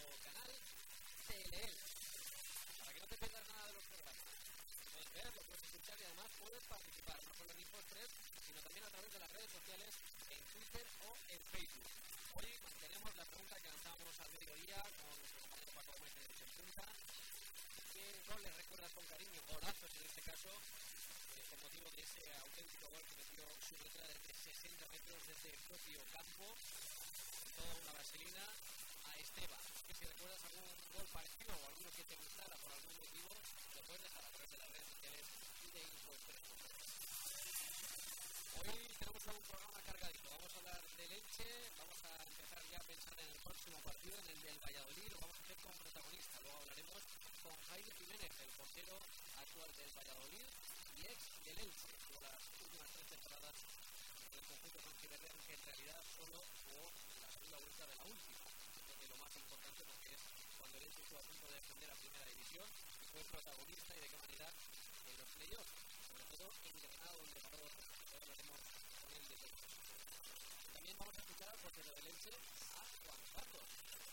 canal TLL. Para que no te pierdas nada de los programas. Lo puedes ver, lo puedes escuchar y además puedes participar, no solo en Info3, sino también a través de las redes sociales, en Twitter o en Facebook. Hoy mantenemos la pregunta que lanzábamos al mediodía con nuestro compañero Paco Gómez de Punta. ¿Qué gol le recuerdas con cariño? Golazos en este caso, con motivo de ese auténtico gol que metió su letra desde 60 metros desde el propio campo, toda una vaselina a Esteban. Que si recuerdas algún gol parecido o alguno que te gustara por algún motivo, lo puedes dejar a través de las redes sociales y de Info3. Hoy tenemos un programa cargadito. Vamos a hablar del Elche, vamos a empezar ya a pensar en el próximo partido, en el del Valladolid. Lo vamos a hacer con protagonista. Luego hablaremos con Jaime Jiménez, el portero actual del Valladolid y ex del Elche, por las últimas 3 temporadas del conjunto considerado que en realidad solo jugó la segunda vuelta de la última. Creo que lo más importante porque es cuando el Elche estuvo a punto de descender a primera división y fue protagonista y de qué manera en los playoffs, sobre todo en Granada, donde paró. Ahora hablaremos con él de todo. También vamos a escuchar al portero del Elche, a Juan Carlos,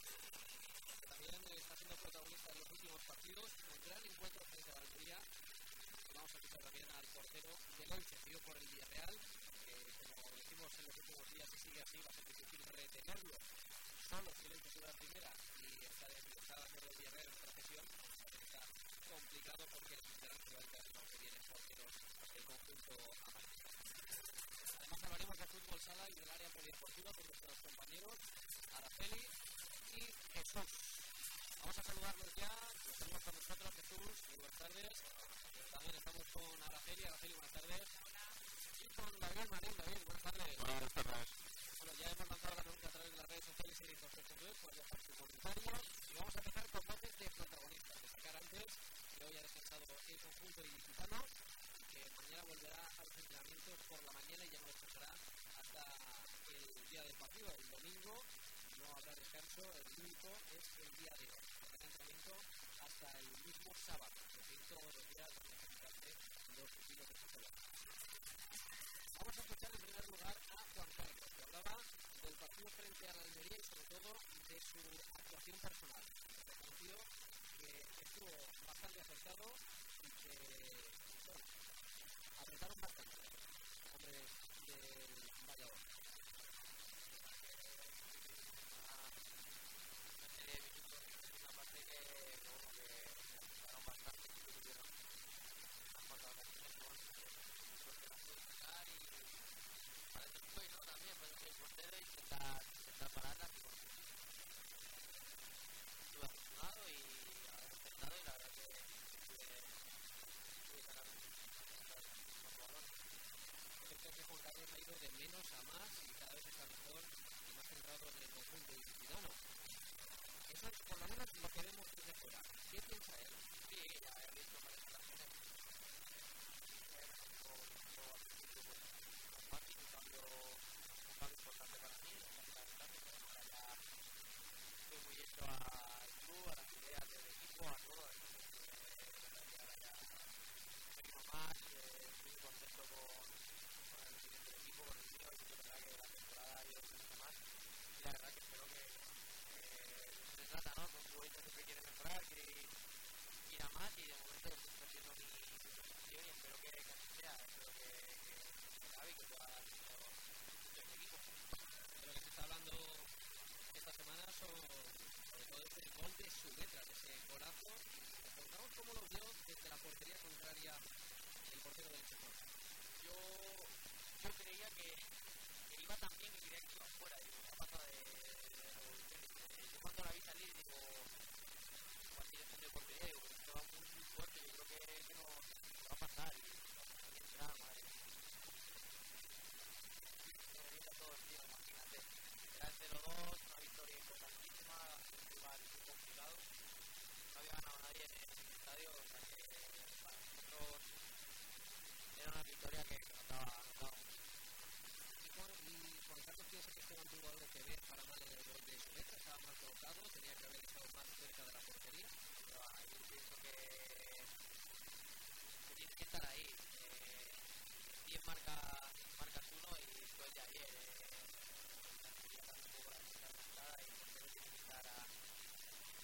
que también está siendo protagonista en los últimos partidos, un gran encuentro frente a la Almería. Vamos a escuchar también al portero del Elche, cedido por el Villarreal, que como decimos en los últimos días, si sigue así va a ser difícil retenerlo. Solo si el Elche sube a primera y está haciendo el Villarreal en procesión, está complicado porque necesitarán que vaya el que viene porteros del conjunto amarillo. Además hablaremos de fútbol sala y del área polideportiva con nuestros compañeros Araceli y Jesús. Vamos a saludarlos ya, los tenemos con nosotros. Jesús, muy buenas tardes. También estamos con Araceli. Araceli, buenas tardes. Y con David Marín. David, buenas tardes. Buenas tardes. Bueno, ya hemos lanzado la pregunta a través de las redes sociales y de Info3.es, pues dejar su comentario. Y vamos a empezar con voces de protagonistas. Destacar antes que hoy ha descansado el conjunto ilicitano y que mañana volverá a los entrenamientos por la mañana y ya no descansará hasta el día del partido. El domingo no habrá descanso, el único es el día de hoy. Habrá entrenamiento hasta el mismo sábado. Todos los días van a necesitarse los estilos de fútbol. Vamos a escuchar en primer lugar a Juan Carlos, que hablaba del partido frente a la Almería y sobre todo de su actuación personal. Reconoció que estuvo bastante acertado y que, bueno, apretaron bastante hombres del Valladolid. Una serie de minutos, una parte que ajustaron bastante, que tuvieron unas cuantas ocasiones, porque las pudo sacar y para eso fue, ¿no? También para el portero intentar pararlas y bueno, estuve afortunado y acertado y la verdad que pude sacar un balón. Creo que Juan Carlos ha ido de menos a más y cada vez está mejor y más centrado en el conjunto ilicitano. Eso es por lo menos lo que vemos desde fuera. ¿Qué piensa él? Sí, ya he visto varias ocasiones. Un cambio importante para mí, pero ahora ya estoy muy hecho al club, a las ideas del equipo, a todo. Ahora ya venimos más, estoy contento con el rendimiento del equipo, con el mío, y la verdad que la temporada ha ido creciendo más y la verdad que espero que se trata, ¿no? Con futbolistas siempre quiere mejorar, quiere ir a más y de momento estoy haciendo mi posición y espero que así sea, espero que acabe y que pueda dar el equipo. De lo que se está hablando esta semana sobre todo ese gol de su letra, ese golazo. Contamos cómo lo vio desde la portería contraria el portero del Elche. Yo creía que iba tan bien que creía que iba fuera, digo, ha pasado de revoluciones. Yo cuando la vi salir digo, igual que yo estoy de portería, digo, pero estaba muy fuerte, yo creo que no va a pasar y también entra, madre mía. Se me viene todo el tío, imagínate. Era el 0-2, una victoria importantísima, un rival muy complicado. No había ganado nadie en el estadio, o sea que para nosotros era una victoria que notaba mucho. Y Juan Carlos piensa que Esteban tuvo algo que ver para mal en el gol de su letra, estaba mal colocado, tenía que haber estado más cerca de la portería. Pero yo pienso que tienes que estar ahí. 10 marcas uno y después de ayer sería dar un poco la entrada y el portero tiene que estar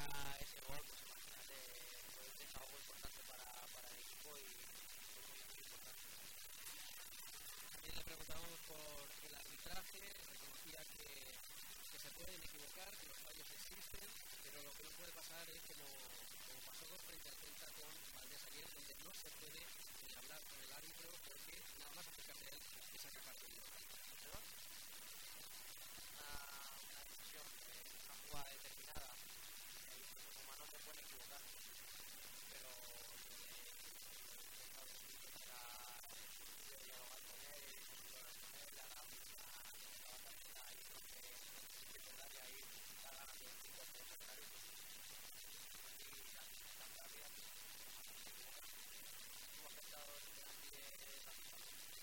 metiera ese gol, pues imagínate, fue un desahogo importante para el equipo y fue muy importante. También le preguntábamos por el arbitraje, reconocía que se pueden equivocar, que los fallos existen, pero lo que no puede pasar es como pasó frente al Celta con Valdés ayer, donde no se puede ni hablar con el árbitro porque nada más acercarse a él le saca partido. Una decisión, una jugada determinada, los humanos se pueden equivocar, pero dialogar con él, la ahí creo que secundaria ahí está ganando el 5 por secundario y la vida estuvo afectado el penalti de la FIFA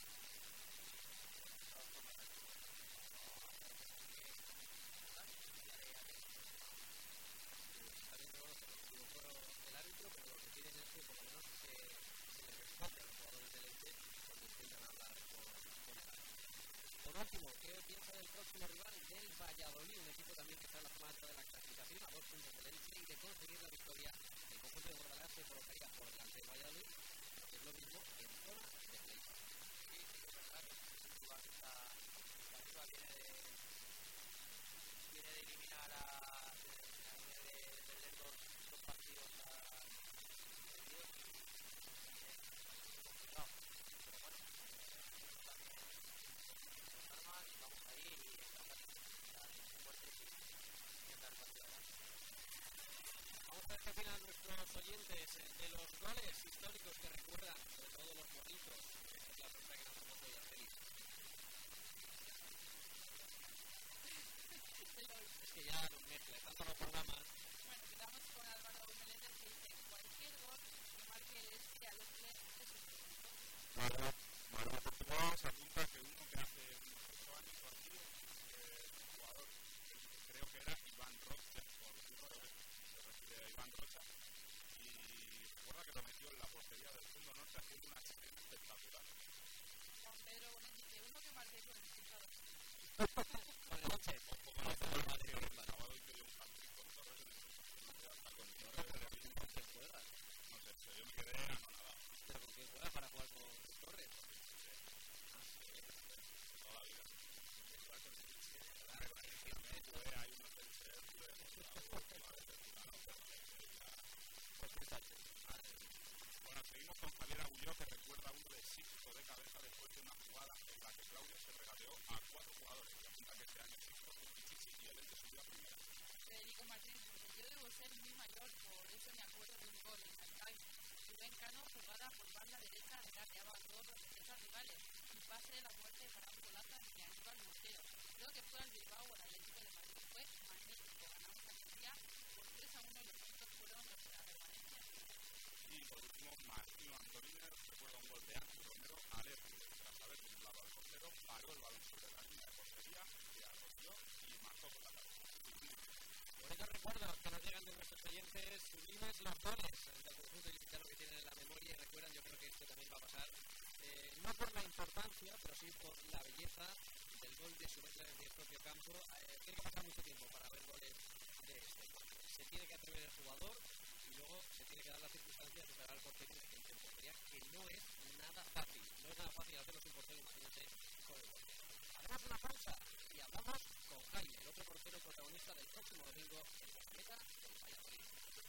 el árbitro, pero lo que piden es que por lo menos se les responde a los jugadores del Elche cuando intentan hablar con el árbitro. Por último, ¿qué piensa del próximo rival del Valladolid? Un equipo también que está en la zona alta de la clasificación, a 2 puntos del Elche, y de conseguir la victoria, el conjunto de Bordalás se colocaría por delante del Valladolid, que es lo mismo en zona de play. Sí, es verdad que el rival está arriba, viene de eliminar viene de perder dos partidos seguidos y es complicado, pero bueno, también nos armas, vamos ahí y estamos fuertes y intentar el partido adelante. Vamos a ver qué opinan nuestros oyentes de los goles históricos que recuerdan, sobre todo los bonitos. Esta es la pregunta que nos hemos hoy a feliz. Es que ya nos mezcla, tanto los programas. Bueno, quedamos con Álvaro Meléndez que dice cualquier gol que marque el Elche al Ocle es un punto. Manuel Portugal se apunta que uno que hace 8 años o así, el jugador, creo que era Iván Rocha, se refiere a Iván Rocha, y recuerda que lo metió en la portería del fondo norte haciendo una chilena espectacular. Juan Pedro Bonet dice uno que marque con el cifrado. Con el Elche. El sábado hizo yo un hat-trick con Torres en el hasta con Torres. Entonces juegas. No sé, yo me quedé anonadado. ¿Pero con quién juegas para jugar con Torres? Toda la vida. Jugar con el Elche. Tuve ahí unos Elche, Bueno, seguimos con Javier Agulló, que recuerda uno de Sixto de cabeza después de una jugada en la que Claudio se regateó a 4 jugadores. Que apunta que este año Sixto fue Pichichi y el Elche subió a primera. Federico Martínez dice yo debo ser muy mayor, por eso me acuerdo de un gol en Shanghái. Rubén Cano jugada por banda derecha regateaba a todos los defensas rivales y pase de la muerte para un golazo hacia Aníbal Montero. Creo que fue al Bilbao o al Atlético de Madrid. Fue magnífico. Ganamos a Turquía por 3-1 y los puntos fueron los de la permanencia. Y por último, Martino Antoniner recuerda un gol de Ángel Romero al Hércules. Tras haber simulado al portero, paró el balón sobre la línea de portería, se arroció y marcó con la cabeza. Por ello recuerdo que nos llegan de nuestros oyentes sublimes los goles del conjunto ilicitano que tienen en la memoria y recuerdan, yo creo que esto también va a pasar, no por la importancia, pero sí por la belleza del gol de Subeldra desde el propio campo. Tiene que pasar mucho tiempo para ver goles de este. Se tiene que atrever el jugador y luego se tiene que dar las circunstancias de esperar al portero y gente en portería, que no es nada fácil. No es nada fácil hacerlo sin portero, imagínate con el gol. Hacemos una pausa y hablamos con Jaime, el otro portero protagonista del próximo domingo en la meta del Valladolid.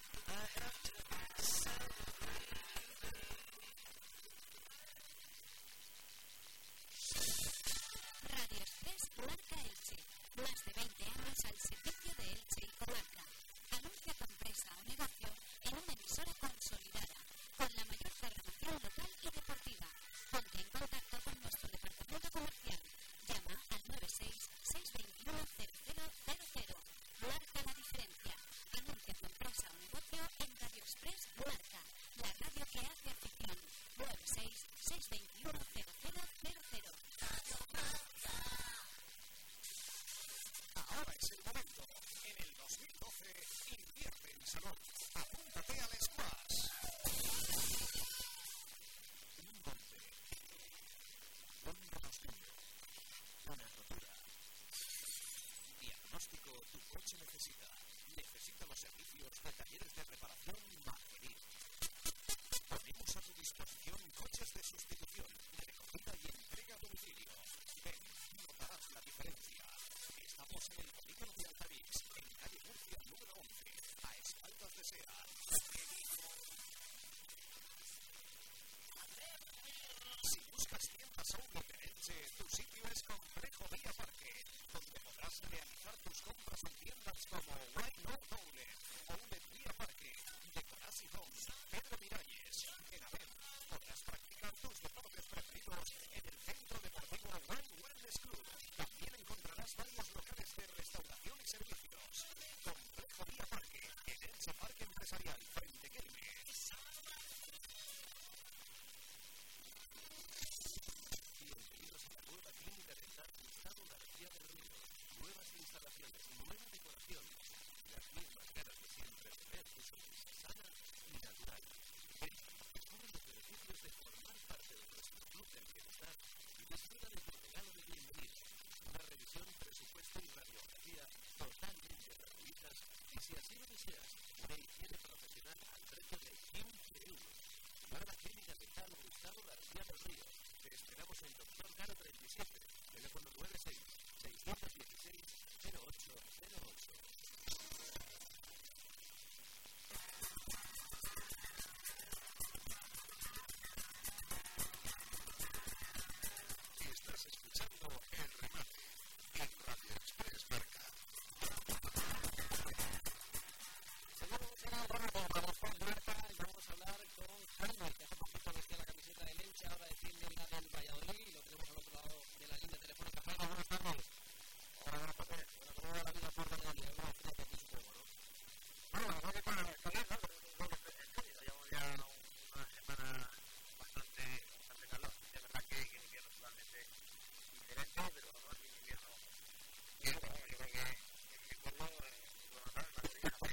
Radio Express Marca Elche. Más de 20 años al servicio de Elche y comarca. Anuncia tu empresa o negocio en una emisora consolidada, con la mayor programación local y deportiva. Ponte en contacto con nuestro departamento comercial. Llama al 96-621-0000. Marca la diferencia. Anuncia tu empresa o negocio en Radio empresarial Frente Kelme. Bienvenidos a la nueva clínica dental Gustavo García del Río. Nuevas instalaciones, nueva decoración. Las mismas ganas de siempre de ver tu sonrisa sana y natural. Ven, descubre los beneficios de formar parte de nuestro club del bienestar y disfruta de tu regalo de bienvenida. Una revisión, presupuesto y radiografía totalmente gratuitas y si así lo deseas, una higiene profesional al precio de 15 euros. Nueva clínica dental Gustavo García del Río. Te esperamos en Doctor Caro 37, teléfono 96-616-0808. Estás escuchando El Remate en Radio Express Marca. Seguimos en el remate, vamos con Marta y vamos a hablar con Jaime, que hace poquito vestía la camiseta del Elche, ahora defiende la del Valladolid y lo tenemos al otro lado de la línea telefónica. Jaime, buenas tardes. Hola, buenas tardes. Bueno, ¿cómo va la vida por Valladolid? Alguna fíjate aquí supongo, ¿no? Bueno, la verdad que con el calor, ¿no? Creo que es cálido. Llevamos ya una semana bastante calor. Es verdad que el invierno es totalmente diferente, pero no es un invierno bien. Yo creo que en invierno lo notar en Madrid hace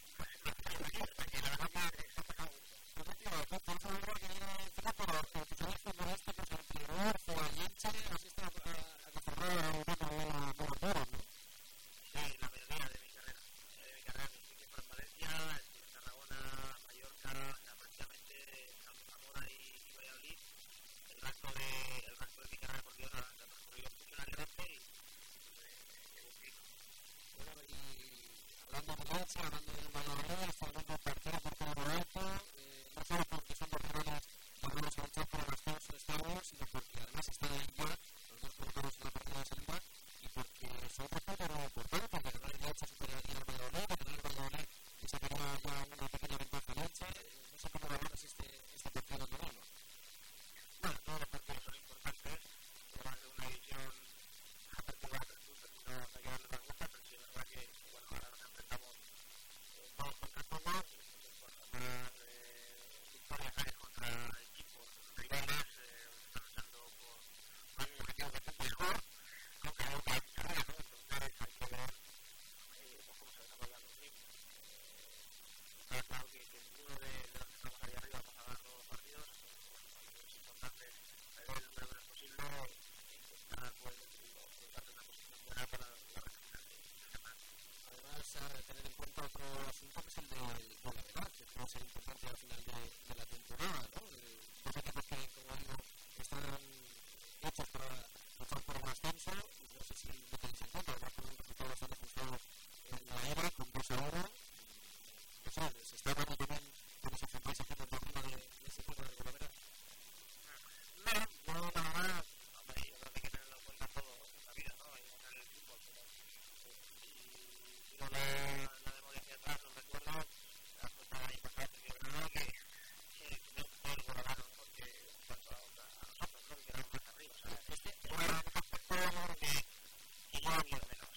aquí. La verdad que se ha sacado mucho. Por eso ahora que viene el tema, pero tus amigos futbolísticos, el Primor, el Elche, has estado acostumbrado a un ritmo muy ¿no? Sí, la mayoría de mi carrera. Mi equipo en Valencia, estuve en Tarragona, Mallorca, prácticamente Zamora y Valladolid. El resto de mi carrera deportiva la transcurrió funcionalmente y llevo un pico. Bueno, y hablando de Elche, hablando del Valladolid, hablando del partido por todo lo alto, no solo porque son dos rivales que vamos a luchar por el ascenso este año, sino porque además están ahí ya los dos colocados en la partida de salida y porque son un partido importante, de ganar el Elche superaría al Valladolid, de ganar el Valladolid que sacaría ya una pequeña ventaja al Elche. No sé cómo valoras este partido de domingo. Bueno, todos los partidos son importantes, además de una edición apertura de 3 puntos, no hay que darle más vueltas, pero sí es verdad que bueno, ahora nos enfrentamos todos contra todos, entonces bueno, más victorias hay contra equipos rivales, están luchando por un objetivo bastante mejor, aunque hay otra carrera, ¿no? Entonces hay que ver cómo se desarrollan los mismos. Está claro que ninguno de los que estamos ahí arriba vamos a ganar todos los partidos. Es importante ver el número menos posible e intentar colocarte en una posición buena para la recta final de semana. Además, tener en cuenta otro asunto que es el del Bolaverat, que va a ser importante al final de la temporada, ¿no? Dos equipos que, como digo, están hechos para luchar por el ascenso y no sé si lo tenéis en cuenta, además con un resultado bastante ajustado en la era, con 2-1. No sé, se está dando también cómo se enfrentáis aquí en el torneo de ese equipo del Bolaverat. No, la verdad, hombre, yo creo que hay que tenerlo en cuenta todo en la vida, ¿no? Hay que ganar el fútbol, pero si no la memoria hacia atrás, los recuerdos, las cosas ahí pasadas, yo creo que tenemos todo el Bolaverat mejor que en cuanto a nosotros, ¿no? Que quedamos más arriba, o sea, yo creo que que yo había menos.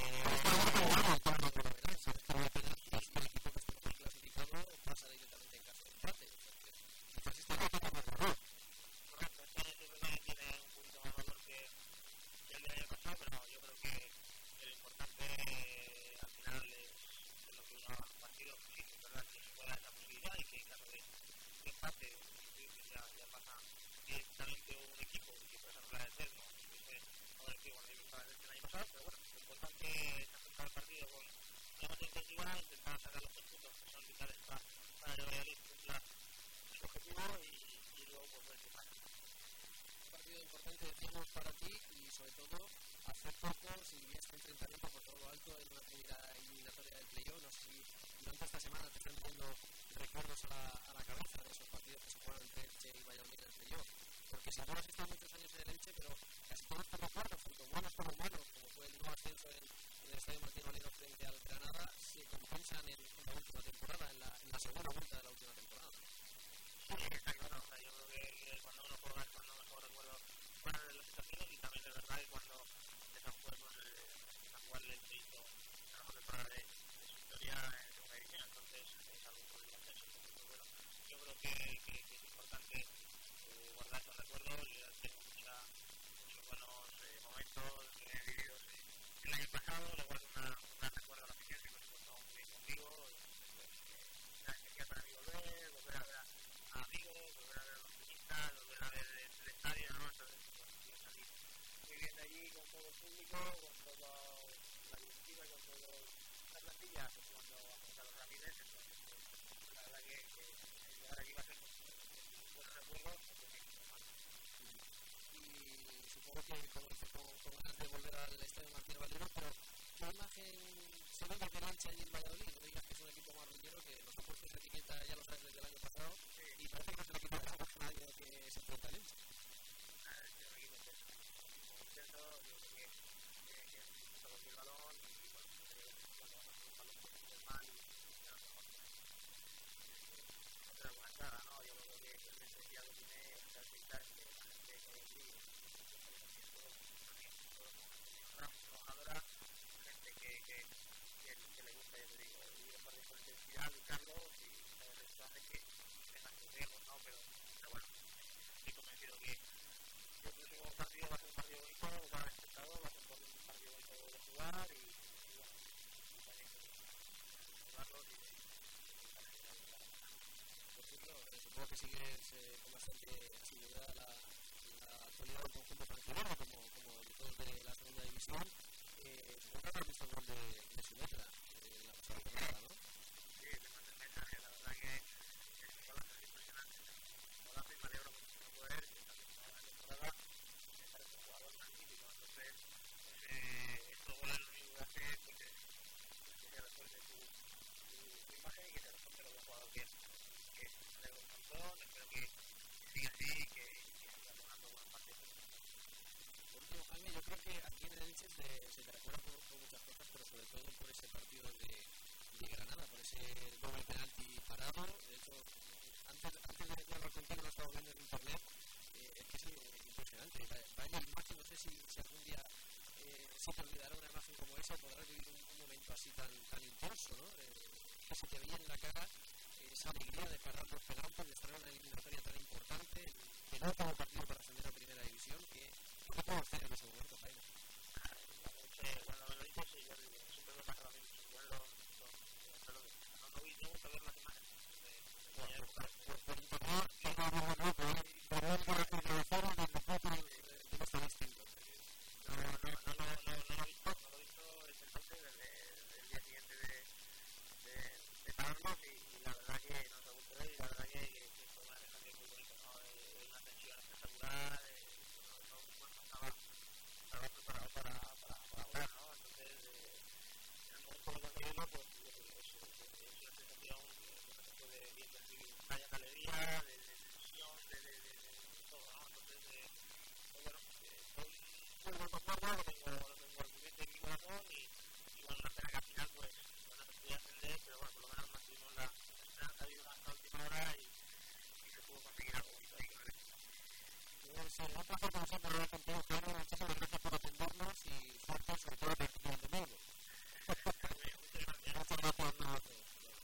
Pasa directamente en caso de empate. Quizás este año tenga más error. Correcto, este año sí que tiene un punto más valor que el del año pasado, pero yo creo que lo importante al final es lo que uno ha partido, pues sí, es verdad que se puede dar esa posibilidad y que en caso de empate, que ya pasa directamente un equipo y que por ejemplo la del Telmo, que fue un equipo con el que estaba el año pasado, pero bueno, lo importante es afrontar el partido con la más intensidad, intentar sacar los 3 puntos que son vitales para el Valladolid cumpla su objetivo y luego pues ver qué pasa. Un partido importante, decíamos, para ti y sobre todo hace poco si este enfrentamiento por todo lo alto en una primera eliminatoria del playoff. No sé si durante esta semana te están teniendo recuerdos a la cabeza de esos partidos que se juegan entre Elche y Valladolid en el playoff, porque si tú has estado muchos años en el Elche, pero casi todos tus recuerdos, tanto buenos como malos, como fue el nuevo ascenso en el Estadio Martín Valero frente al Granada, se compensan en la última temporada, en la segunda vuelta de la última temporada. Sí, está claro, o sea, yo creo que cuando uno juega es cuando mejor recuerdo van las situaciones y también es verdad que cuando empieza a jugar el Elche hizo la mejor temporada de su historia en segunda división, entonces es algo creo que es importante guardar esos recuerdos. Yo tengo muchos buenos momentos vividos el año pasado. Le guardo un recuerdo a la afición, siempre se portó muy bien conmigo. Era especial para mí volver a ver a amigos, volver a ver a los turistas, volver a ver el estadio, ¿no? Entonces, bueno, yo salí muy bien de allí con todo el público, con toda la directiva, con toda la plantilla, pues cuando a los Ramírez. Entonces, pues, la verdad que llegar allí va a ser un buen recuerdo, porque me hizo mal. Y supongo que, como dices, con ganas de volver al estadio Martín Valero, pero ¿qué imagen se ve de Lancha allí en Valladolid? No digas que es un equipo marrullero, que nos ha puesto esa etiqueta, ya lo sabes, desde el año pasado, y parece que es el equipo más profesional que se enfrenta a Lancha. Es un equipo intenso, yo creo que gusta cualquier balón, y bueno, cuando vamos con un balón pues es mal, y a lo mejor no te da buena entrada, ¿no? Yo creo que el especial que tiene es caracterizar que la gente que hay allí, todos trabajadora, gente que le gusta, ya te digo, vivir el partido con intensidad, lucharlo, y eso hace que tengas tus riesgos, ¿no? Pero bueno, estoy convencido que el próximo partido va a ser un partido bonito para el espectador, va a ser un partido bonito de jugar, y bueno, también jugarlos y por cierto, supongo que sigues con bastante asiduidad la actualidad del conjunto franquiverde, como editores de la segunda división. Supongo que habrás visto el gol de su letra en la pasada temporada, ¿no? sí, me mandé el mensaje, la verdad que es un golazo, es impresionante. Un golazo, y me alegro muchísimo por él, que esta temporada me parece un jugador magnífico. Entonces, estos goles lo único que hace es pues, que se refuerce su imagen, y que se refuerce lo buen jugador que es. Que me alegro un montón, espero que siga así, y que siga tomando buenos partidos. Por último, Jaime, yo creo que aquí en el Elche se te recuerda por muchas cosas, pero sobre todo por ese partido de Granada, por ese doble penalti parado. De hecho, antes de hablar contigo, lo estaba viendo en internet, es que es impresionante. Va en la imagen, no sé si algún día se te olvidará una imagen como esa, podrás vivir un momento así tan intenso, ¿no? Que se te veía en la cara esa alegría de parar los penaltis, de estar en una eliminatoria tan importante, que no como partido para ascender a primera división, que puedo hacer en ese momento, Jaime. Cuando me lo dices, sí, yo siempre me pasa lo mismo. Igual no he vuelto a ver las imágenes de aquella época. Por internet, no lo vemos loco, por un corazón de cero, de nosotros, de nuestro instinto. No lo he visto exactamente desde el día siguiente de pararnos, y la verdad que nos ha gustado, y la verdad que fue una sensación muy bonita, ¿no? Una tensión espectacular, estaba preparado para jugar, ¿no? Entonces, en el momento de conseguirlo, pues es una sensación que no se puede bien describir. Hay una alegría, de tensión, de todo, ¿no? Entonces, pues bueno, estoy muy conforme, lo tengo en mi mente, en mi corazón, y bueno, una pena que al final pues no se pudiera ascender, pero bueno, por lo menos mantuvimos la esperanza viva hasta la última hora, y se pudo conseguir algo bonito ahí con el equipo. Pues un placer como siempre hablar contigo, Jaime. Muchísimas gracias por atendernos, y suerte, sobre todo el domingo. Muchas gracias. Muchas gracias a nosotros.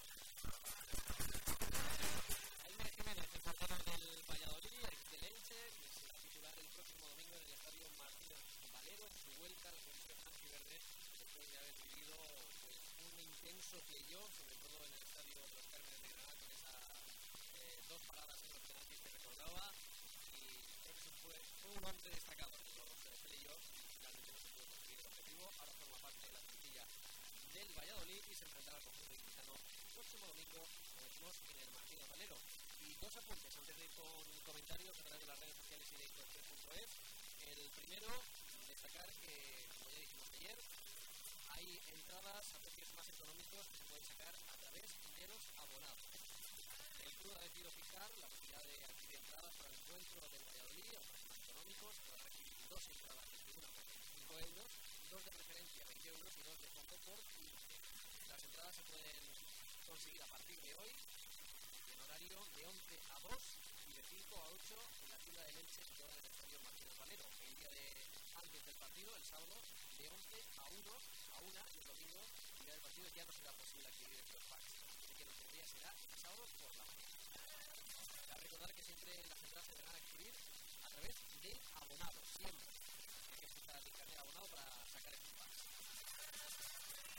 Jaime Jiménez, el portero del Valladolid, del Elche, que será titular el próximo domingo en el estadio Martín Valero, en su vuelta al conjunto franquiverde, después de haber vivido pues, un intenso playoff, sobre todo en el estadio de los Cármenes de Granada, con esas dos paradas en los penaltis que recordaba, y creo que fue un hombre destacado en los playoffs, y finalmente no se pudo conseguir el objetivo. Ahora forma parte de la plantilla del Valladolid y se enfrentará al conjunto ilicitano el próximo domingo, como decimos, en el Martín Valero. Y dos apuntes antes de ir con comentarios a través de las redes sociales y de Incoación.es. El primero, destacar que, como ya dijimos ayer, hay entradas a precios más económicos que se pueden sacar a través de los abonados. El club ha decidido fijar la posibilidad de adquirir entradas para el encuentro del Valladolid a precios más económicos. Podrán adquirir dos entradas de tribuna por 25 euros, dos de referencia 20 euros y dos de fondo por 15. Las entradas se pueden conseguir a partir de hoy en horario de 11 a 2 y de 5 a 8 en la ciudad de Elche, situada en el estadio Martín Valero. El día antes del partido, el sábado, de 11 a 1 y el domingo, el día del partido, ya no será posible adquirir estos packs. Así que nuestro día será el sábado por la mañana.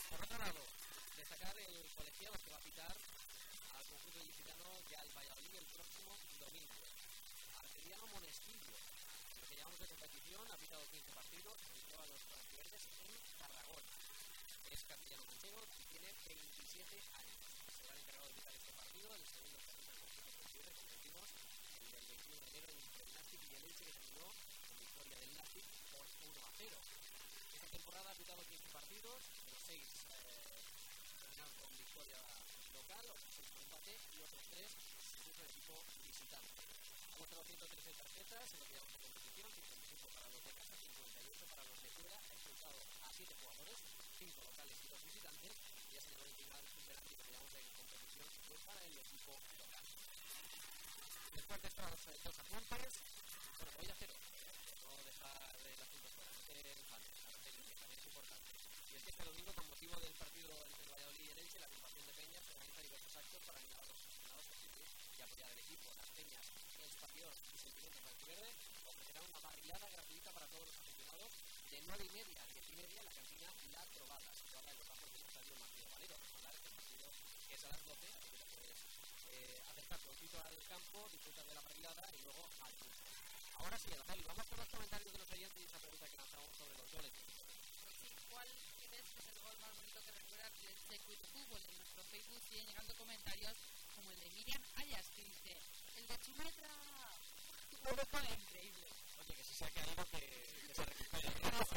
Por otro lado, destacar el colegiado que va a pitar al conjunto ilicitano ya el Valladolid el próximo domingo. Arteliano Monestillo, lo que llamamos de competición, ha pitado 15 partidos, se dedicó a los franceses en Tarragona. Es castellano manchego y tiene 27 años. Se va a encargado de pitar este partido, el segundo partido del conjunto francés, como decimos, el del 21 de enero entre el Nastic y el Elche, que terminó con victoria del Nastic por 1-0. Esta temporada ha pitado 15 partidos, de los 6 terminaron con victoria local, otros 6 con empate y otros 3 incluso el equipo visitante. Ha mostrado 113 tarjetas en lo que llamamos de competición, 55 para los de casa, 58 para los de fuera, ha expulsado a 7 jugadores, 5 locales y 2 visitantes, y ha señalado un penalti que llamamos de competición que fue para el equipo local. Después de estos 2 apuntes, bueno, voy a hacer no dejar el asunto fuera, no te enfades, también es importante. Y es que este domingo, con motivo del partido entre el Valladolid y el Elche, la agrupación de Peñas organiza diversos actos para animar a los aficionados y apoyar al equipo. Las Peñas, El Español y Sentimientos Valverde ofrecerán una parrillada gratuita para todos los aficionados de 9:30 a 10:30 en la cantina La Trovada, situada en los bajos del estadio Martín Valero. Recordar este partido que es a las 12, así que te puedes acercar prontito al campo, disfrutar de la parrillada y luego al fútbol. Ahora sí, Rafael, vamos con los comentarios de los oyentes y esa pregunta que lanzamos sobre los goles. Sí, ¿cuál crees que es el gol más bonito que recuerda el circuito fútbol? En nuestro Facebook siguen llegando comentarios como el de Miriam Ayas, que dice: el de Chumetra, un gol increíble. Oye, que si se ha caído, que se recupere.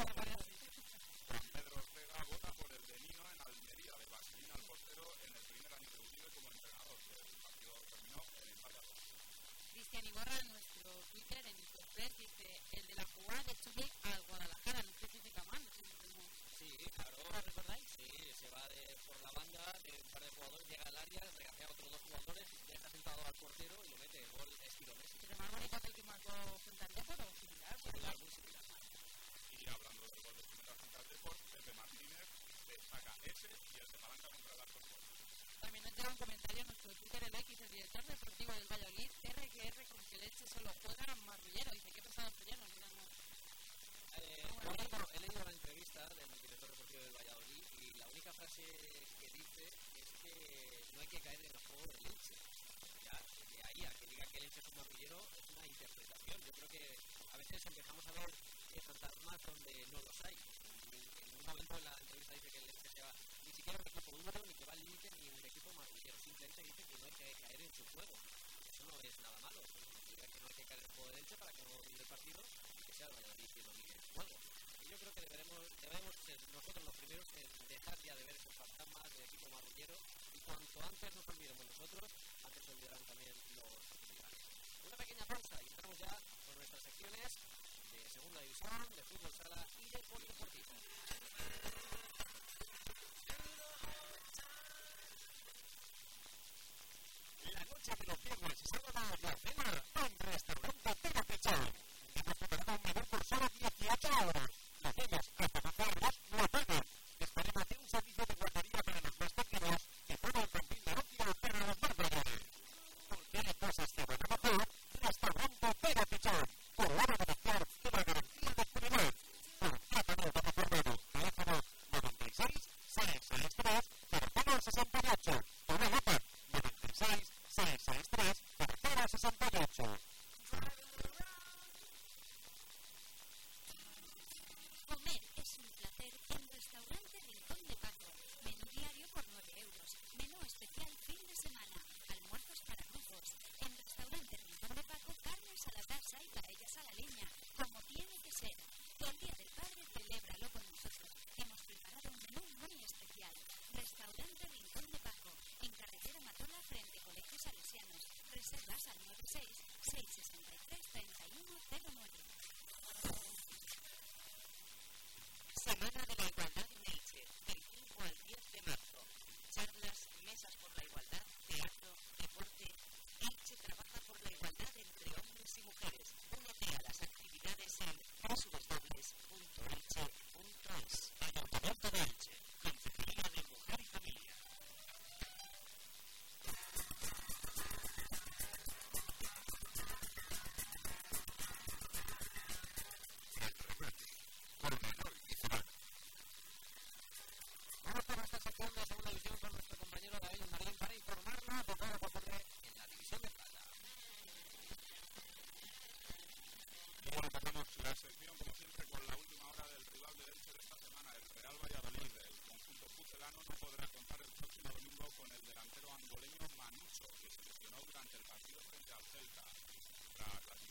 Juan Pedro Ortega vota por el de Nino en Almería, de Vaselina al portero en el primer año de Uribe como entrenador. El partido terminó en empate a 2. Cristian Iborra en nuestro Twitter, en Interpress, dice: el de la jugada de Chubby al Guadalajara, no especifica más. Sí, claro. ¿Lo recordáis? Sí, se va por la banda de un par de jugadores, llega al área, regatea a otros 2 jugadores, deja sentado al portero y lo mete. El gol estilo Messi. Pero más bonito que el que marcó frente al Depor, o similar. Similar, muy similar. Y hablando del gol de Chumetra frente al Depor, Pepe Martínez destaca ese y el de palanca contra el Arcos. También nos llega un comentario en nuestro Twitter, el X, el director deportivo del Valladolid, RQR, con que el Elche solo juega Marrullero. Dice: ¿qué pasado Marrullero? He leído la entrevista del director deportivo del Valladolid y la única frase que dice es que no hay que caer en el juego del Elche. Ya, de ahí a que diga que el Elche es un marrullero es una interpretación. Yo creo que a veces empezamos a ver fantasmas donde no los hay. En un momento en la entrevista dice que el Elche se va ni siquiera un equipo húmedo, ni que va al límite, ni un equipo marrullero. Simplemente dice que no hay que caer en su juego. Eso no es nada malo. Diga que no hay que caer en el juego del Elche para que no domine el partido y que sea el Valladolid quien domine el juego. Y yo creo que debemos ser nosotros los primeros en dejar ya de ver esos fantasmas del equipo marrullero y cuanto antes nos olvidemos nosotros, antes se olvidarán también los aficionados. Una pequeña pausa y entramos ya con nuestras secciones de segunda división, de fútbol sala y de polideportivo. La noche de los viernes y sábados, la cena en Restaurante Pero Pichón. Hemos preparado un menú por solo 18 euros. Lo cenas hasta 12 euros, lo pagan. Esperemos un servicio de guardería para los más pequeños y todo el camping de ocio para los más mayores. Porque hay cosas que van a mejor, Restaurante Pero Pichón. Por la hora de mezclar y la garantía de calidad. Por tratamiento reformado. Teléfono 96 663 0068. Una nota 96 663 0068. Comer es un placer en Restaurante Rincón de Paco. Menú diario por 9 euros. Menú especial fin de semana. Almuerzos para grupos. En Restaurante Rincón de Paco, carnes a la tasa y paellas a la leña, como tiene que ser. Que el Día del Padre celébralo con nosotros. Hemos preparado un menú muy especial. Restaurante Rincón de Paco, en carretera Matola frente a Colegios Salesianos. Reservas al 96 663 3109. Semana de la Igualdad en Elche, del 5 al 10 de marzo. Charlas, mesas por la igualdad, teatro, deporte. Elche trabaja por la igualdad entre hombres y mujeres. Únete a las actividades en www.elche.es. Ayuntamiento de Elche, Concejalía de Mujer y Familia. Por mayor y Zurán. Ahora para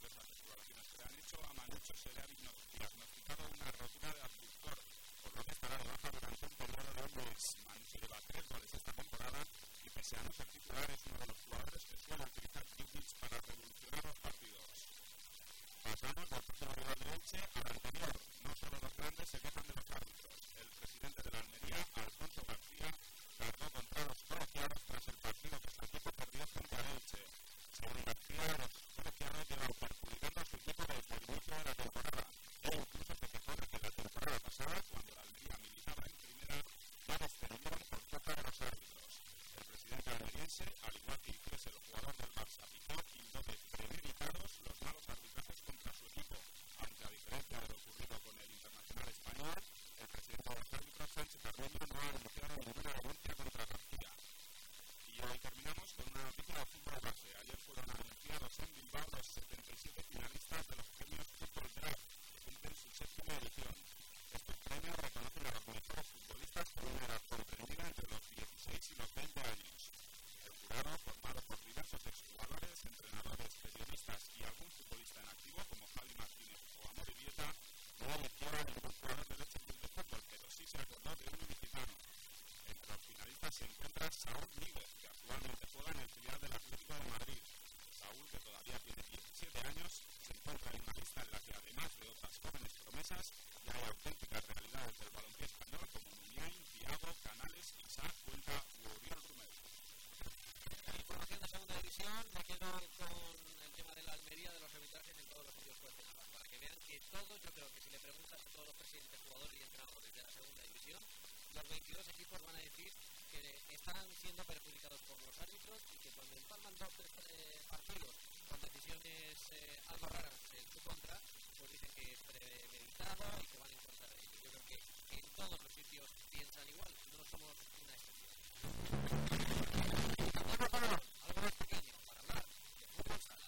diversas exploraciones que se han hecho, a Manucho se le ha diagnosticado una rotura de abductor, por lo que estará de baja durante un periodo de un mes. Manucho lleva 3 goles esta temporada y pese a no ser titular es uno de los jugadores que suele utilizar Djibrich para revolucionar los partidos. Pasamos del próximo rival de Elche al anterior. No solo los grandes se quejan de los árbitros. El presidente de la Almería, Alfonso García, cargó contra los colegiados tras el partido que su equipo perdió frente a Elche. Según García, los colegiados llevan perjudicando a su equipo desde el inicio de la temporada. E incluso se quejó de que la temporada pasada, cuando la Almería militaba en primera, ya descendieron por culpa de los árbitros. El presidente almeriense, al igual que hiciese el jugador del Barça, tildó de premeditados los malos arbitrajes contra su equipo, aunque a diferencia de lo ocurrido con el internacional español, el presidente de los árbitros, Sánchez Arroyo, no ha anunciado ninguna denuncia contra García. Y hoy terminamos con una noticia de fútbol base. Ayer fueron anunciados en Bilbao los 77 finalistas de los premios Fútbol Draft, que cumplen su 7ª edición. Estos premios reconocen a los mejores futbolistas con una edad comprendida entre los 16 y los 20 años. El jurado, formado por diversos exjugadores, entrenadores, periodistas y algún futbolista en activo como Javi Martínez o Amorebieta, no eligió a ningún jugador del Elche Club de Fútbol, pero sí se acordó de un ilicitano. Entre los finalistas se encuentra Saúl Níguez, que actualmente juega en el filial del Atlético de Madrid. Saúl, que todavía tiene 17 años, se encuentra en una lista en la que, además de otras jóvenes promesas, ya hay auténticas realidades del balompié español como Muniain, Thiago, Canales, Isaac, Cuenca u Oriol Romero. Información de segunda división, me quedo con el tema de la Almería, de los arbitrajes en todos los sitios cuestionados, para que vean que todos, yo creo que si le preguntas a todos los presidentes, jugadores y entrenadores de la segunda división, los 22 equipos van a decir que están siendo perjudicados por los árbitros y que cuando empalman 2 o 3 partidos con decisiones algo raras en su contra, pues dicen que es premeditado y que van en contra de ellos. Yo creo que en todos los sitios piensan igual, no somos una excepción. Algo más pequeño para hablar de fútbol sala.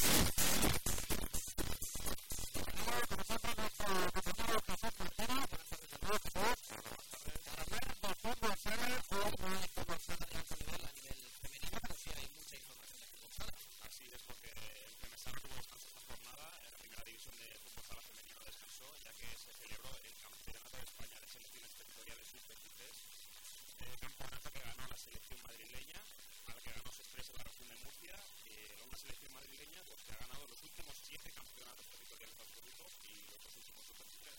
Como siempre, nuestro compañero Jesús Martínez. Buenas tardes a todos, Jesús. Para hablar de fútbol sala, hoy no hay fútbol sala de alto nivel a nivel femenino, pero sí hay mucha información de fútbol sala. Así es, porque el Femesala tuvo descanso esta jornada. En la primera división de fútbol sala femenino descansó, ya que se celebró el Campeonato de España de Selecciones Territoriales Sub-23. Campeonato que ganó la selección madrileña, a la que ganó su expresa la región de Murcia, una selección madrileña pues, que ha ganado los últimos 7 campeonatos territoriales absolutos y los 2 últimos Sub-23.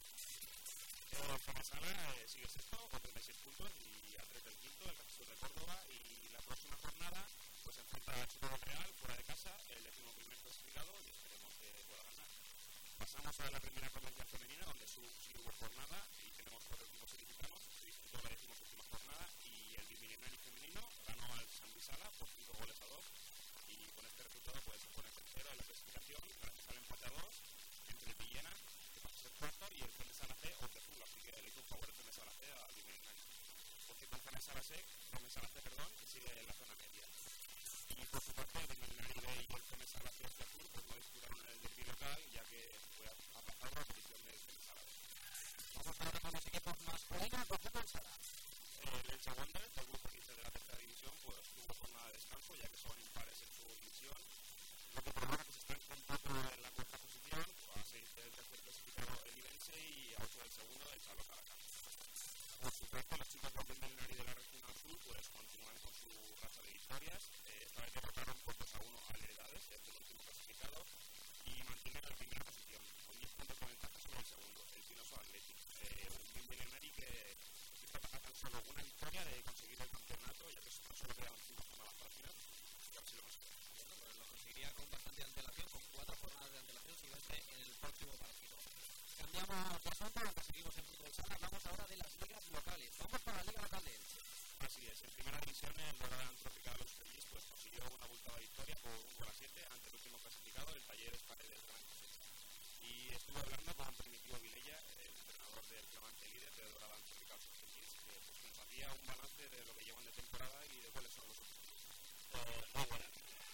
Femesala sigue sexto con 36 puntos y a 3 del quinto, el Castillo de Córdoba, y la próxima jornada pues se enfrenta a Chico Real fuera de casa, el 11º clasificado, y esperemos que pueda ganar. Pasamos a la primera provincia femenina, donde sí hubo jornada y tenemos 4 equipos ilicitanos. Se disputó la 17ª jornada y el Bimilinani femenino ganó al San Luisala por 5 goles a 2, y con este resultado pues se pone tercero en la clasificación, gracias al empate a 2 entre Villena, que pasa a ser cuarto, y el Femesala C o Tezul, así que le hizo un favor el Femesala C al Bimilinani. Porque con Femesala C, que sigue en la zona media. Y por su parte, el Bimilinani B y el Femesala C Tezul pues no disputaron el derbi local, ya que fue aplazado la petición del Femesala B. Vamos ahora con los equipos masculinos de fútbol sala. El Elche Wanderers, del grupo 15 de la tercera división, pues tuvo jornada de descanso, ya que son impares en su división. Lo que provoca que se está encontrando en la cuarta posición, a 6 del tercer clasificado el Ibense y a 8 del segundo el Salva Caracas. Por su parte, los chicos del Bimilinani de la Regional Sur pues continúan con su racha de victorias. Esta vez derrotaron por 2-1 a Heredades, el último clasificado, y mantienen la primera posición, con 10 puntos de ventaja sobre el segundo, el Pinoso Athletic. Un Bimilinani que está a tan solo una victoria de conseguir el campeonato, ya que solo quedan 5 jornadas para el final, y a ver si lo consigue. Bueno, pues lo conseguiría con bastante antelación, con 4 jornadas de antelación, si vence en el próximo partido. Cambiamos de asunto, aunque seguimos en fútbol sala, hablamos ahora de las ligas locales. Vamos con la liga local de Elche. Así es, en primera división el Lorán Tropical Los Feliz pues consiguió una abultada victoria por 1-7 ante el último clasificado, el Talleres Paredes Gran Cosecha. Y estuve hablando con Primitivo Vilella, el entrenador del flamante líder de Lorán Tropical Los Feliz, que pues, nos hacía un balance de lo que llevan de temporada y de cuáles son los objetivos. Muy buenas.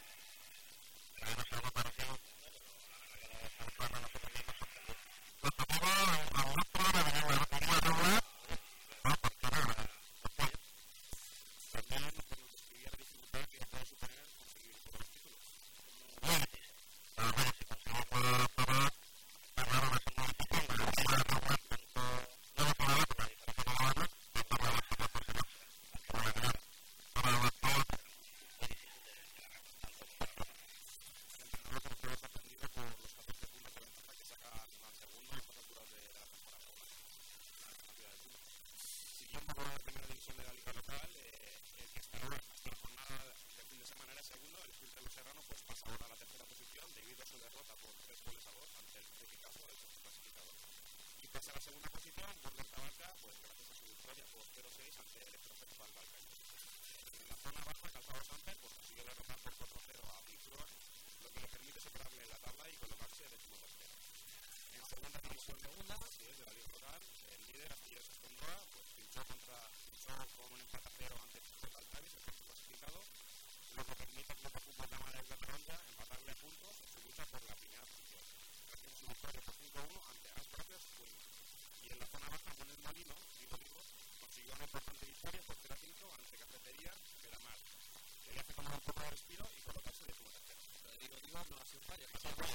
Tenemos algo parecido, pero la verdad que no estamos hablando nosotros mismos objetivos. Los objetivos a nuestro de venir a la lotería regular, también nos describía la dificultad que puede suponer conseguir todos los títulos. muy difícil. La verdad que sí, segundo, el Club de los Serranos, pues pasa ahora a la tercera posición debido a su derrota por 3-2 ante el Picasso, el sexto clasificado. Y pasa a la segunda posición, Burgos Tabarca, pues gracias a su victoria por 0-6 ante el Electrofestival Balcaño. En la zona baja, Calzado Samper pues consiguió derrotar por 4-0 a Bicroa, lo que le permite separarle en la tabla y colocarse decimotercero. En segunda división segunda, que es de la Liga Local, el líder Astilleros Escondoa pues pinchó con un empate a 0 ante el Altavis, el sexto clasificado, lo que permite al Club de Fútbol de Amadores de Toronja empatarle a puntos en su lucha por la primera posición, gracias a su victoria por 5-1 ante Aspropios Queen. Y en la zona baja, Manuel Molino, Vigo consiguió una importante victoria por 0-5 ante Cafetería de la Mar, que le hace tomar un poco de respiro y colocarse decimotercero. Digo, no ha sido fallo.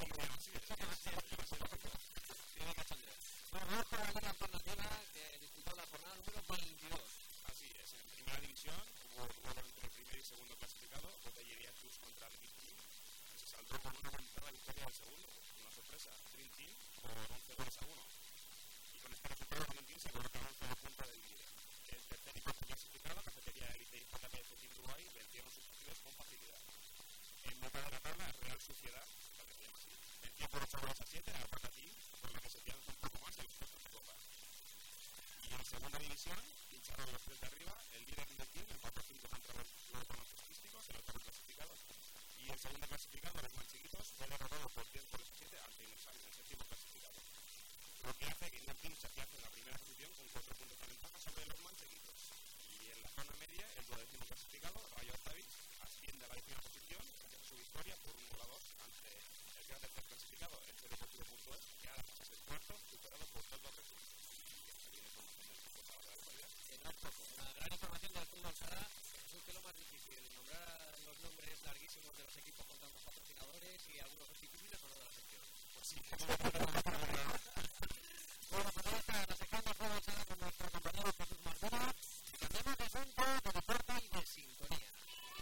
Vamos con la Liga Alternativa que disputó la jornada número 22. Así es, en primera división hubo duelo entre el primer y segundo clasificado, Botellería Cruz contra el Equipo, que se saldó con una avanzada victoria del segundo, una sorpresa, Dream Team por 11-2-1. Y con este resultado, Dream Team se coloca 11 puntos del líder. El tercer y cuarto clasificado, Cafetería Elite y JPF Team Uruguay, vencieron sus partidos con facilidad. En mitad de la tabla, Real Sociedad, tal vez se llama así, venció por 8-7 a Pacatí, por la que se pianza un poco más en los puestos de copa. Y en segunda división, pincharon los tres de arriba, el líder del team empató 5 contra los artísticos, el otro clasificado, y el segundo clasificado, los manchiquitos, fue derrotado por 10-7 ante Universal, el séptimo clasificado. Lo que hace que el team se afiance en la primera posición con 4 puntos de ventaja sobre los manchiquitos. Y en la zona media, el 12º clasificado, Rayo Octavis, asciende a la 10ª posición gracias a su victoria por 1-2 ante el que era tercer clasificado, el Deportivo.es, que ahora pasa a ser cuarto, superado por todos los recursos. Y esta viene información del equipo para la actualidad. Una gran información del fútbol sala. Es que lo más difícil, nombrar los nombres larguísimos de los equipos con tantos patrocinadores y algunos difíciles o no de la sección. Pues sí, bueno, pues ahí está la sección de fútbol sala con nuestro compañero Jesús Martínez. Y cambiamos de asunto, de deporte y de sintonía.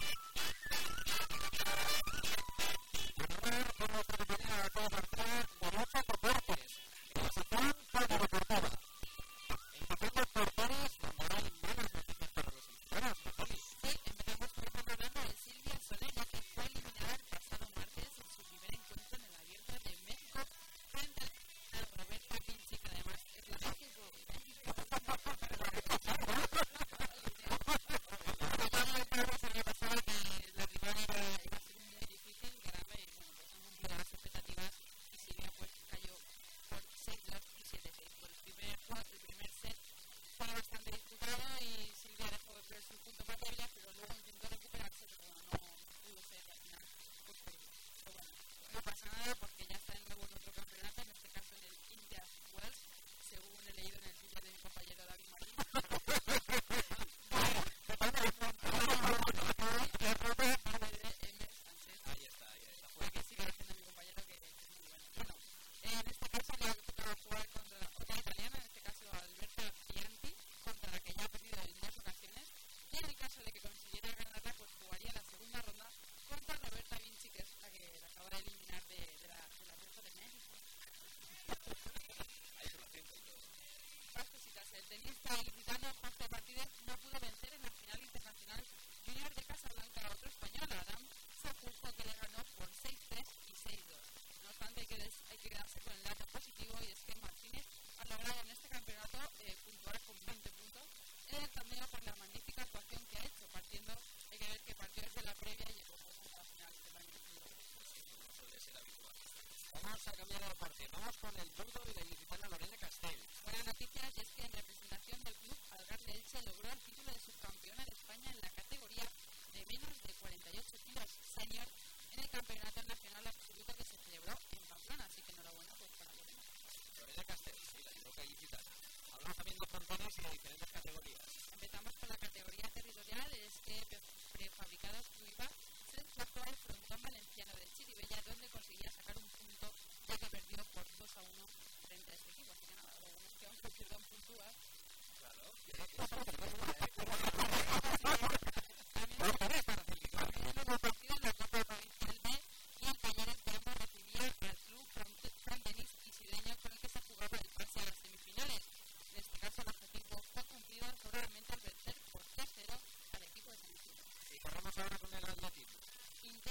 Bueno, con nuestra compañera Toda Martínez de Lucha Deportes, en la sección polideportiva. Empezamos por tenis, donde hay buenas noticias para los mexicanos. Sí, empezamos por hablando de Silvia Soler, ya que fue eliminada el pasado martes en su primer encuentro en el Abierto de México frente a Roberta Vinci, que además es la México. El año pasado que la rival iba a ser muy difícil, grave, y bueno, pues han cumplido las expectativas y Silvia pues cayó por 6-2 y 7-6. Por el primer set fue bastante disputado y Silvia dejó de perder su punto para ella, pero luego intentó recuperarse, pero no pudo ser y al final pues perdió. Pero bueno, no pasa nada porque ya está de nuevo en otro campeonato, en este caso en el India Wells, según he leído en el Twitter de mi compañero David Marín. Ahí está. Hay que sigue haciendo mi compañero que es muy bueno. Bueno, en este caso le ha tocado jugar contra otra italiana, en este caso Alberta Chianti, contra la que ya ha perdido en 2 ocasiones. Y en el caso de que consiguiera ganarla, pues jugaría la segunda ronda contra Roberta Vinci, que es la que la acaba de eliminar de la Abierto de México. Ahí se lo siento y todo. Más cositas. El tenista ilicitano Jorge Martínez no pudo vencer en la final internacional junior de Casablanca a otro español, Adam Sajusto, que le ganó por 6-3 y 6-2. No obstante, hay que quedarse con el dato positivo, y es que Martínez ha logrado en este campeonato puntuar con 20 puntos en el torneo por la magnífica actuación que ha hecho, hay que ver que partió desde la previa y llegó a la final del año 2022. No suele ser habitual. Vamos a cambiar de parte. Vamos con el judo y la ilicitana Lorena Castell. Buenas noticias, y es que en representación del club Algarve Elche logró el título de subcampeona de España en la categoría de menos de 48 kilos senior en el campeonato nacional absoluto que se celebró en Pamplona, así que enhorabuena pues para Lorena. Lorena Castell, sí, la judoka ilicitana. Hablamos también de frontones y de diferentes categorías. Empezamos con la categoría territorial, es que Prefabricados Tuiba se desplazó al frontón valenciano del Chiribella, donde conseguía sacar un punto, ya que perdió por 2-1 frente a este equipo. Así que nada, lo bueno es que aunque pierdan puntúas. Claro.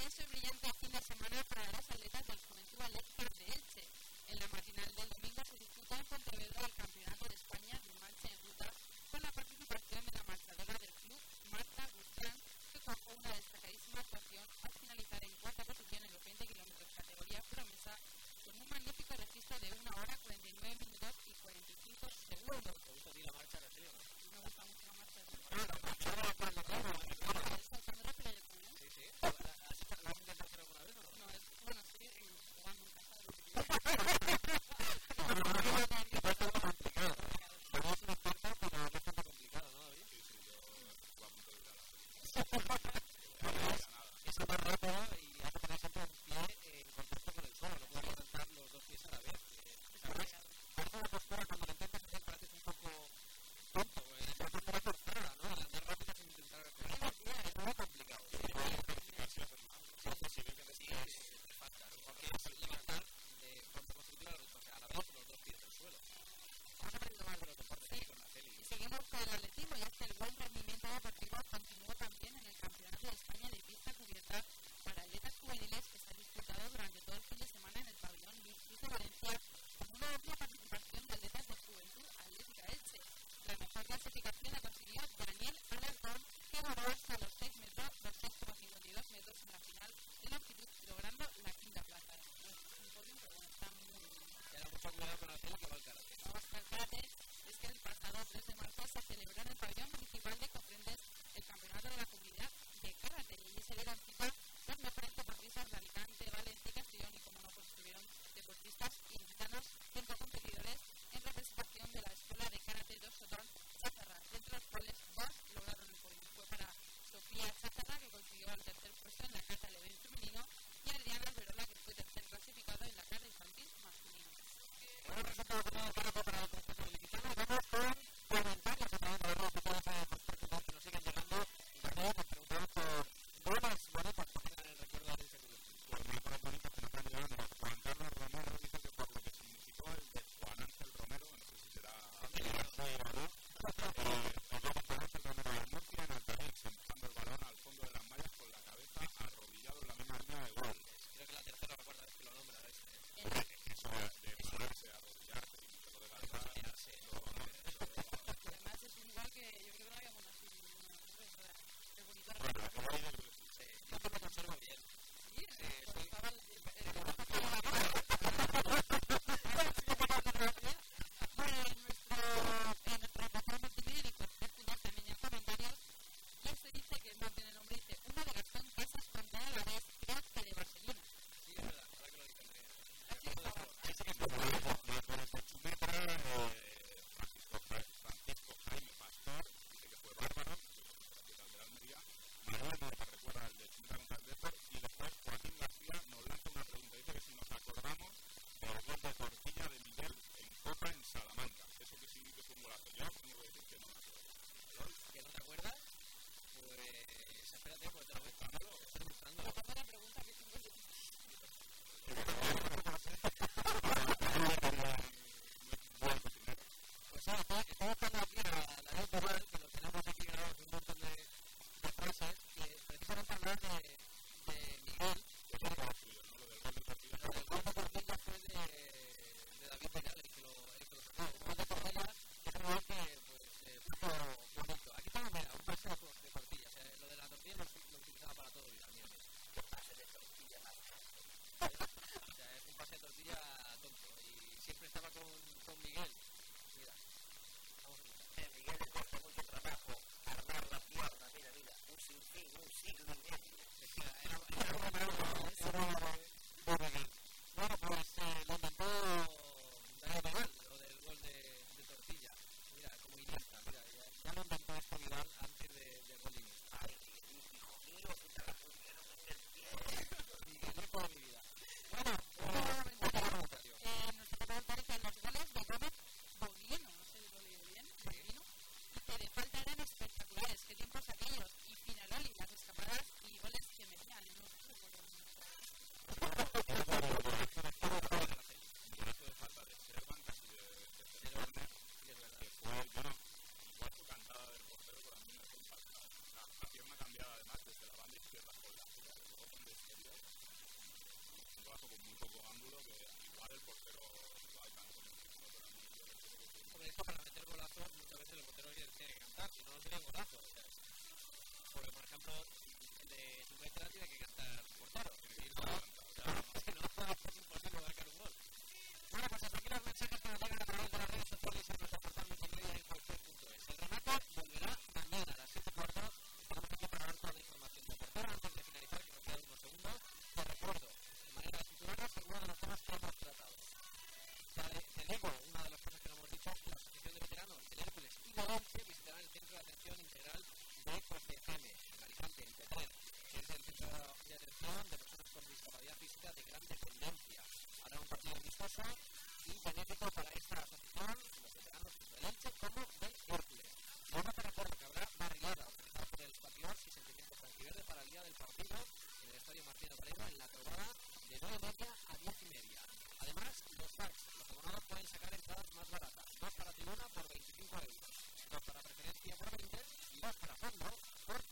intenso y brillante fin de semana para las atletas del Juventud Atlética de Elche. En la matinal del domingo se disputó en Pontevedra el Campeonato de España de marcha en ruta con la participación de la marchadora del club, Marta Guzmán, que cuajó una destacadísima actuación al finalizar en cuarta posición en los 20 kilómetros categoría promesa con un magnífico registro de 1 hora 49 minutos y 45 segundos. ¿Te gusta a ti la marcha de Celio? Me gusta mucho la marcha de Sí, sí. ¿La has intentado hacer alguna vez o no? No, bueno, estoy jugando en casa de los complicado, ¿no, David? Sí, yo estuve a punto de ir a la es súper rápido y hay que tener siempre un pie en contacto con el suelo, no puedes levantar los dos pies a la vez. Parece una postura cuando lo intentas hacer pareces un poco tonto, es una postura forzada, ¿no? El andar rápido sin intentar correr. Es muy complicado. Te falta, porque es levantar de forma consecutiva a la vez los dos pies del suelo. Vamos aprendiendo más de los deportes con la Celi. Y seguimos con el atletismo, ya que el buen rendimiento deportivo continuó también en el Campeonato de España de pista cubierta para atletas juveniles que se ha disputado durante todo el fin de semana en el pabellón Virtus de Valencia con una amplia participación de atletas de Juventud Atlética Elche. La mejor clasificación la consiguió Daniel Alarcón, que voló hasta los 6 metros, los 6,52 metros en la final de longitud, logrando la quinta plaza. Un podio, pero bueno, está muy bien. Te da mucho cuidado con la Celi que va al karate. Vamos al karate. Es que el pasado 3 de marzo se celebró en el pabellón municipal de Cofrendes el campeonato de la comunidad de karate y allí se dieron cita los mejores deportistas de Alicante, Valencia y Castellón y como no pues estuvieron deportistas ilicitanos junto a competidores en representación de la escuela de karate de Sotón Chazarra, entre los cuales 2 lograron el podio. Fue para Sofía Chazarra, que consiguió el tercer puesto en la kata Leven femenino, y Adriana Alberola, que fue tercer clasificado en la kata infantil masculino. Bueno, resultado que todo para el conjunto ilicitano. Vamos con comentarios a través de las redes sociales que nos siguen llegando. También nos preguntamos por buenas bonitas que tengan el recuerdo de ese grupo. Pues muy buenas bonitas que nos han llegado. Juan Carlos Romero dice que por lo que significó el de Juan Ángel Romero, no sé si será Juan Ángel Romero de Murcia en Altarín, empujando el balón al fondo de las mallas con la cabeza arrodillado en la misma línea de gol. Creo que la tercera o la cuarta vez que lo nombra Eso de ponerse, arrodillarse y meterlo de cabeza. ángulo que igual el portero lo alcanzó muchísimo, pero a mí yo recuerdo que... Hombre, esto para meter golazos muchas veces el portero tiene que cantar, si no, no tiene golazos. O sea, porque, por ejemplo, el de Silvestre tiene que cantar portero. Si no, es imposible marcar un gol. Bueno, pues hasta aquí los mensajes que nos llegan a través de las redes sociales y en nuestro portal multimedia en cualquier.es. El remate volverá mañana a las 7:15. Tenemos aquí para dar toda la información del portero. Antes de finalizar, que nos quedan unos segundos, te recuerdo, de manera titular, algunos de los temas que hemos tratado. Te leo una de las cosas que no hemos dicho: la Asociación de Veteranos del Hércules y la ONCE visitarán el Centro de Atención Integral de COFEM, en Alicante, en Petrer, que es el centro de atención de personas con discapacidad física de gran dependencia. Hará un partido amistoso y benéfico para esta asociación, los veteranos tanto del Elche como del Hércules. Luego te recuerdo que habrá barriada organizada por el Patriots y Sentimiento Franquiverde para el día del partido en el Estadio Martín Obrero, en la Trovada, de 9:30 a 10:30. Además, los packs, los abonados pueden sacar entradas más baratas: 2 para tribuna por 25 euros, 2 para preferencia por 20 y 2 para fondo por